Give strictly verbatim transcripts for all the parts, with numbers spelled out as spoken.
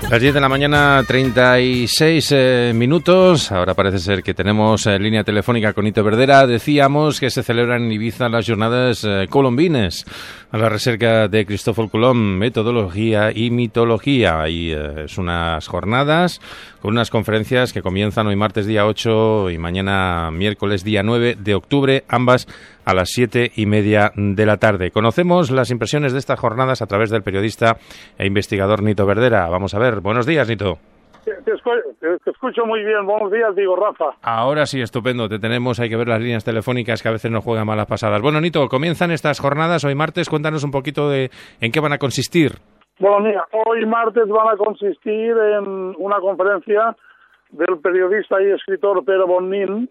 Las diez de la mañana, treinta y seis eh, minutos. Ahora parece ser que tenemos eh, línea telefónica con Nito Verdera. Decíamos que se celebran en Ibiza las jornadas eh, colombines a la recerca de Cristóbal Colón, metodología y mitología. Y eh, es unas jornadas con unas conferencias que comienzan hoy martes día ocho y mañana miércoles día nueve de octubre, ambas a las siete y media de la tarde. Conocemos las impresiones de estas jornadas a través del periodista e investigador Nito Verdera. Vamos a ver. Buenos días, Nito. Te, te, escucho, te, te escucho muy bien. Buenos días, digo, Rafa. Ahora sí, estupendo. Te tenemos. Hay que ver las líneas telefónicas que a veces nos juegan malas pasadas. Bueno, Nito, comienzan estas jornadas hoy martes. Cuéntanos un poquito de en qué van a consistir. Bueno, mira, hoy martes van a consistir en una conferencia del periodista y escritor Pere Bonin,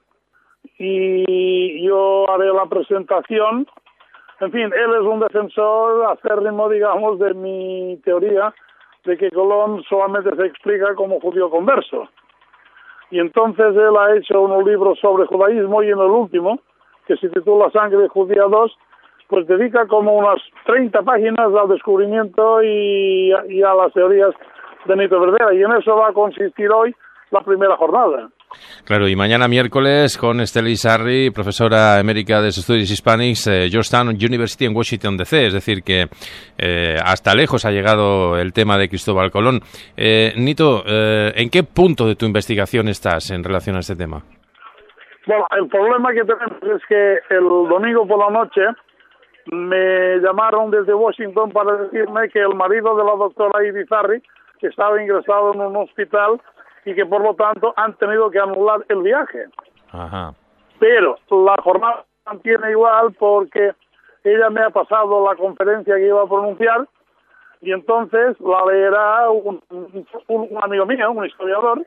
y yo haré la presentación. En fin, él es un defensor acérrimo, digamos, de mi teoría de que Colón solamente se explica como judío converso. Y entonces él ha hecho unos libros sobre judaísmo, y en el último, que se titula Sangre Judía dos, pues dedica como unas treinta páginas al descubrimiento y, y a las teorías de Nito Verdera, y en eso va a consistir hoy la primera jornada. Claro, y mañana miércoles con Estela Isarri, profesora emérita de Estudios Hispanics, eh, Georgetown University en Washington D C, es decir que eh, hasta lejos ha llegado el tema de Cristóbal Colón. Eh, Nito, eh, ¿en qué punto de tu investigación estás en relación a este tema? Bueno, el problema que tenemos es que el domingo por la noche me llamaron desde Washington para decirme que el marido de la doctora Irizarry estaba ingresado en un hospital y que por lo tanto han tenido que anular el viaje. Ajá. Pero la jornada se mantiene igual porque ella me ha pasado la conferencia que iba a pronunciar, y entonces la leerá un, un, un amigo mío, un historiador,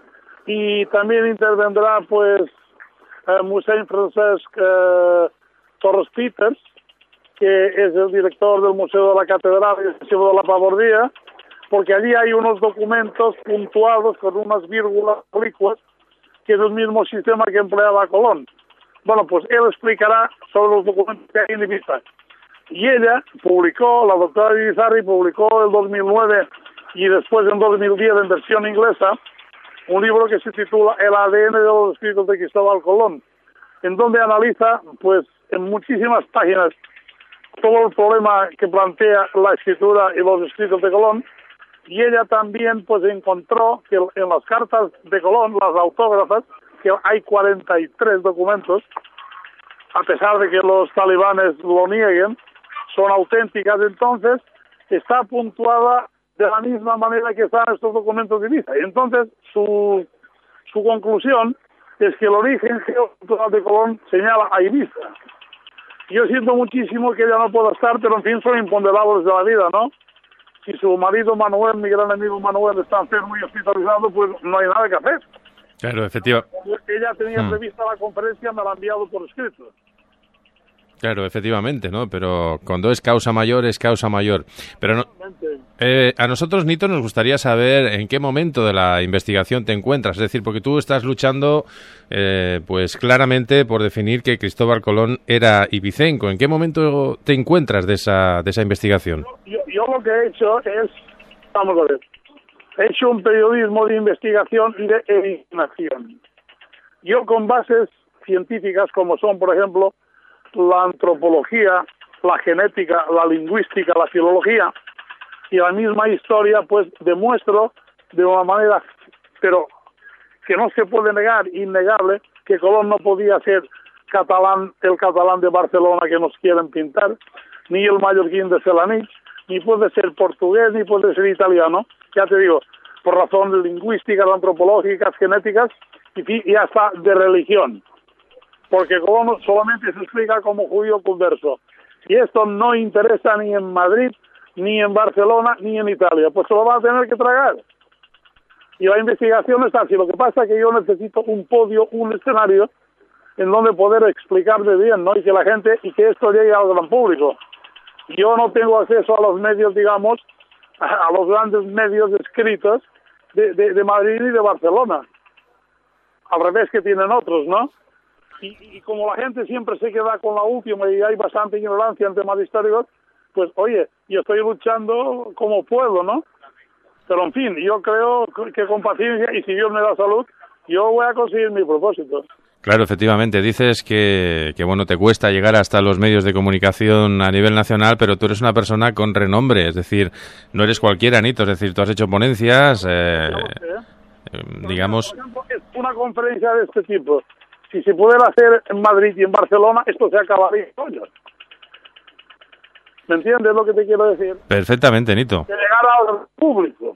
y también intervendrá pues eh, Museu Francesc eh, Torres Peters, que es el director del Museo de la Catedral y el Museo de la Pavordía, porque allí hay unos documentos puntuados con unas vírgulas oblicuas, que es el mismo sistema que empleaba Colón. Bueno, pues él explicará sobre los documentos que hay en Ibiza. Y ella publicó, la doctora Irizarry publicó en dos mil nueve y después en dos mil diez en versión inglesa, un libro que se titula El A D N de los escritos de Cristóbal Colón, en donde analiza, pues, en muchísimas páginas todo el problema que plantea la escritura y los escritos de Colón. Y ella también pues encontró que en las cartas de Colón, las autógrafas, que hay cuarenta y tres documentos, a pesar de que los talibanes lo nieguen, son auténticas. Entonces está puntuada de la misma manera que están estos documentos de Ibiza. Y entonces su, su conclusión es que el origen geocultural de Colón señala a Ibiza. Yo siento muchísimo que ella no pueda estar, pero en fin son imponderables de la vida, ¿no? Si su marido Manuel, mi gran amigo Manuel, está enfermo y hospitalizado, pues no hay nada que hacer. Claro, efectivamente. Ella tenía hmm. prevista la conferencia, me la ha enviado por escrito. Claro, efectivamente, ¿no? Pero cuando es causa mayor, es causa mayor. Pero no, eh, a nosotros, Nito, nos gustaría saber en qué momento de la investigación te encuentras. Es decir, porque tú estás luchando, eh, pues claramente, por definir que Cristóbal Colón era ibicenco. ¿En qué momento te encuentras de esa, de esa investigación? Yo, yo lo que he hecho es, vamos a ver, he hecho un periodismo de investigación y de eliminación. Yo con bases científicas como son, por ejemplo, la antropología, la genética, la lingüística, la filología y la misma historia, pues demuestro de una manera, pero que no se puede negar, innegable, que Colón no podía ser catalán, el catalán de Barcelona que nos quieren pintar, ni el mallorquín de Felanich, ni puede ser portugués, ni puede ser italiano, ya te digo, por razones lingüísticas, antropológicas, genéticas y, y hasta de religión. Porque Colón solamente se explica como judío converso. Y esto no interesa ni en Madrid, ni en Barcelona, ni en Italia. Pues se lo va a tener que tragar. Y la investigación está así. Lo que pasa es que yo necesito un podio, un escenario, en donde poder explicarme bien, ¿no? Y que la gente, y que esto llegue al gran público. Yo no tengo acceso a los medios, digamos, a los grandes medios escritos de, de, de Madrid y de Barcelona. Al revés que tienen otros, ¿no? Y, y como la gente siempre se queda con la última y hay bastante ignorancia en temas históricos, pues oye, yo estoy luchando como puedo, ¿no? Pero en fin, yo creo que con paciencia y si Dios me da salud, yo voy a conseguir mi propósito. Claro, efectivamente. Dices que, que, bueno, te cuesta llegar hasta los medios de comunicación a nivel nacional, pero tú eres una persona con renombre, es decir, no eres cualquiera, Nito, es decir, tú has hecho ponencias, eh, eh, digamos... Por ejemplo, es una conferencia de este tipo. Si se pudiera hacer en Madrid y en Barcelona, esto se acabaría. ¿Me entiendes lo que te quiero decir? Perfectamente, Nito. Que llegar al público.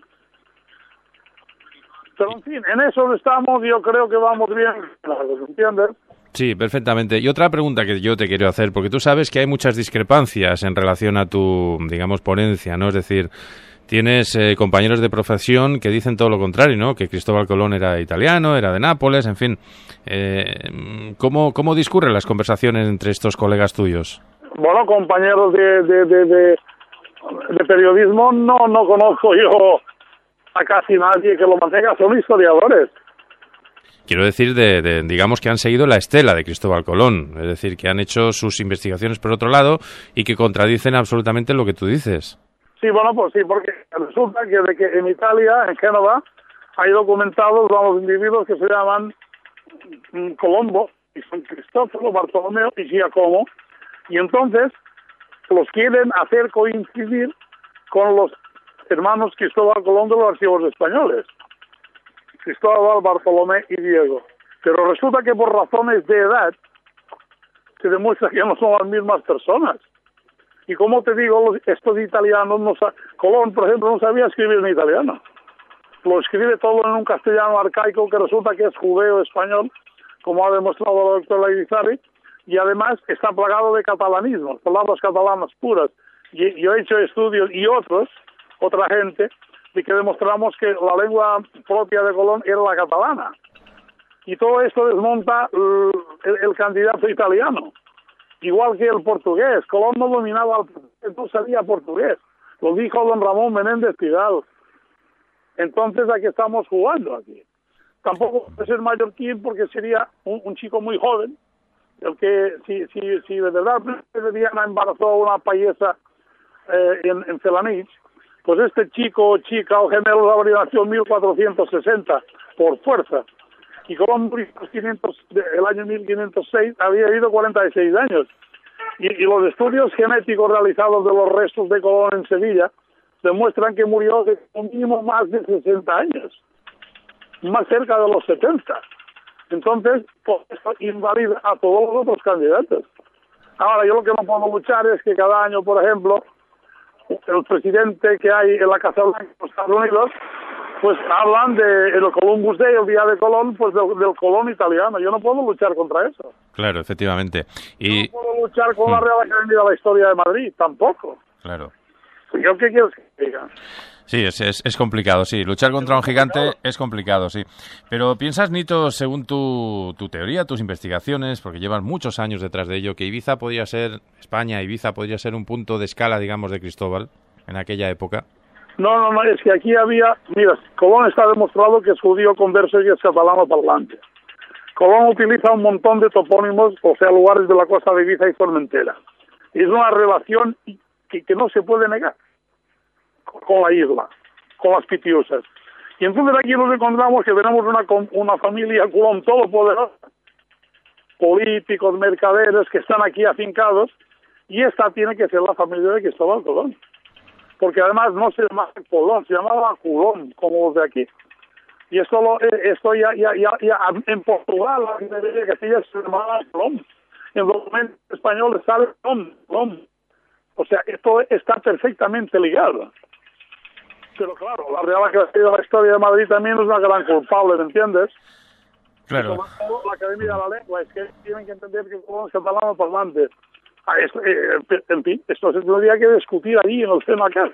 Pero en fin, en eso estamos, yo creo que vamos bien, ¿me entiendes? Sí, perfectamente. Y otra pregunta que yo te quiero hacer, porque tú sabes que hay muchas discrepancias en relación a tu, digamos, ponencia, ¿no? Es decir, tienes eh, compañeros de profesión que dicen todo lo contrario, ¿no? Que Cristóbal Colón era italiano, era de Nápoles, en fin. Eh, ¿cómo, ¿Cómo discurren las conversaciones entre estos colegas tuyos? Bueno, compañeros de, de, de, de, de periodismo, no, no conozco yo a casi nadie que lo mantenga, son historiadores. Quiero decir, de, de, digamos que han seguido la estela de Cristóbal Colón, es decir, que han hecho sus investigaciones por otro lado y que contradicen absolutamente lo que tú dices. Sí, bueno, pues sí, porque resulta que, de que en Italia, en Génova, hay documentados los individuos que se llaman mm, Colombo, y son Cristóforo, Bartolomeo y Giacomo, y entonces los quieren hacer coincidir con los hermanos Cristóbal Colón de los archivos españoles, Cristóbal, Bartolomé y Diego. Pero resulta que por razones de edad se demuestra que no son las mismas personas. Y como te digo, los, estos italianos, no sa- Colón, por ejemplo, no sabía escribir en italiano. Lo escribe todo en un castellano arcaico que resulta que es judeo-español, como ha demostrado la doctora Irizarry, y además está plagado de catalanismos, palabras catalanas puras. Y yo he hecho estudios y otros, otra gente, de que demostramos que la lengua propia de Colón era la catalana. Y todo esto desmonta el, el candidato italiano. Igual que el portugués. Colón no dominaba el portugués, no sabía portugués. Lo dijo don Ramón Menéndez Pidal. Entonces, ¿a qué estamos jugando aquí? Tampoco puede ser mallorquín porque sería un, un chico muy joven, el que si, si, si de verdad Diana embarazó a una payesa eh, en, en Felanich, pues este chico, chica o gemelo habría nacido en mil cuatrocientos sesenta, por fuerza. Y Colón murió el año mil quinientos seis, había vivido cuarenta y seis años. Y, y los estudios genéticos realizados de los restos de Colón en Sevilla demuestran que murió de un mínimo más de sesenta años, más cerca de los setenta. Entonces, pues, esto invalida a todos los otros candidatos. Ahora, yo lo que no puedo luchar es que cada año, por ejemplo, el presidente que hay en la Casa Blanca de los Estados Unidos, pues hablan de el Columbus Day, el día de Colón, pues del, del Colón italiano. Yo no puedo luchar contra eso. Claro, efectivamente. Y... No puedo luchar con la Real Academia de la Historia de Madrid, tampoco. Claro. ¿Yo qué quieres que diga? Sí, es, es, es complicado, sí. Luchar contra un gigante es complicado, sí. Pero piensas, Nito, según tu, tu teoría, tus investigaciones, porque llevas muchos años detrás de ello, que Ibiza podría ser, España, Ibiza podría ser un punto de escala, digamos, de Cristóbal en aquella época. No, no, no, es que aquí había... Mira, Colón está demostrado que es judío converso y es catalano parlante. Colón utiliza un montón de topónimos, o sea, lugares de la costa de Ibiza y Formentera. Es una relación que, que no se puede negar con la isla, con las Pitiusas. Y entonces aquí nos encontramos que tenemos una, una familia Colón todopoderosa, políticos, mercaderes que están aquí afincados, y esta tiene que ser la familia de Cristóbal Colón. Porque además no se llamaba Colón, se llamaba Colón, como los de aquí. Y esto, lo, esto ya, ya, ya, ya en Portugal, la de Castilla se llamaba Colón. En documentos españoles sale Colón, Colón. O sea, esto está perfectamente ligado. Pero claro, la Real Academia de la Historia de Madrid también es una gran culpable, ¿me entiendes? Claro. La Academia de la Lengua es que tienen que entender que Colón es catalano parlante. Ah, esto, eh, en fin, esto se tendría que discutir allí en el seno acá.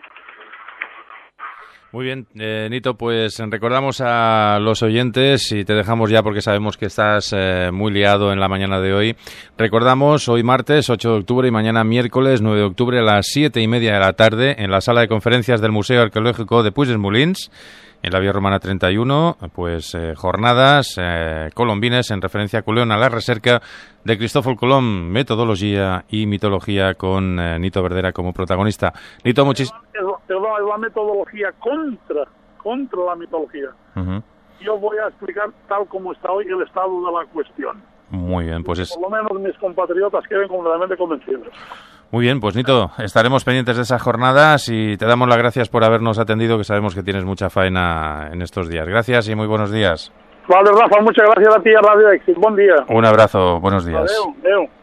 Muy bien, eh, Nito, pues recordamos a los oyentes y te dejamos ya porque sabemos que estás eh, muy liado en la mañana de hoy. Recordamos hoy martes ocho de octubre y mañana miércoles nueve de octubre a las siete y media de la tarde en la sala de conferencias del Museo Arqueológico de Puigdemolins, en la Vía Romana treinta y uno, pues eh, jornadas eh, colombines en referencia a Colón, a la recerca de Cristóbal Colón, metodología y mitología, con eh, Nito Verdera como protagonista. Nito, muchísimas es la metodología contra contra la mitología. Uh-huh. Yo voy a explicar tal como está hoy el estado de la cuestión. Muy bien, pues es... Por lo menos mis compatriotas queden completamente convencidos. Muy bien, pues Nito, estaremos pendientes de esas jornadas y te damos las gracias por habernos atendido, que sabemos que tienes mucha faena en estos días. Gracias y muy buenos días. Vale, Rafa, muchas gracias a ti, a Radio Éxito. Buen día. Un abrazo, buenos días. Adeu, adeu.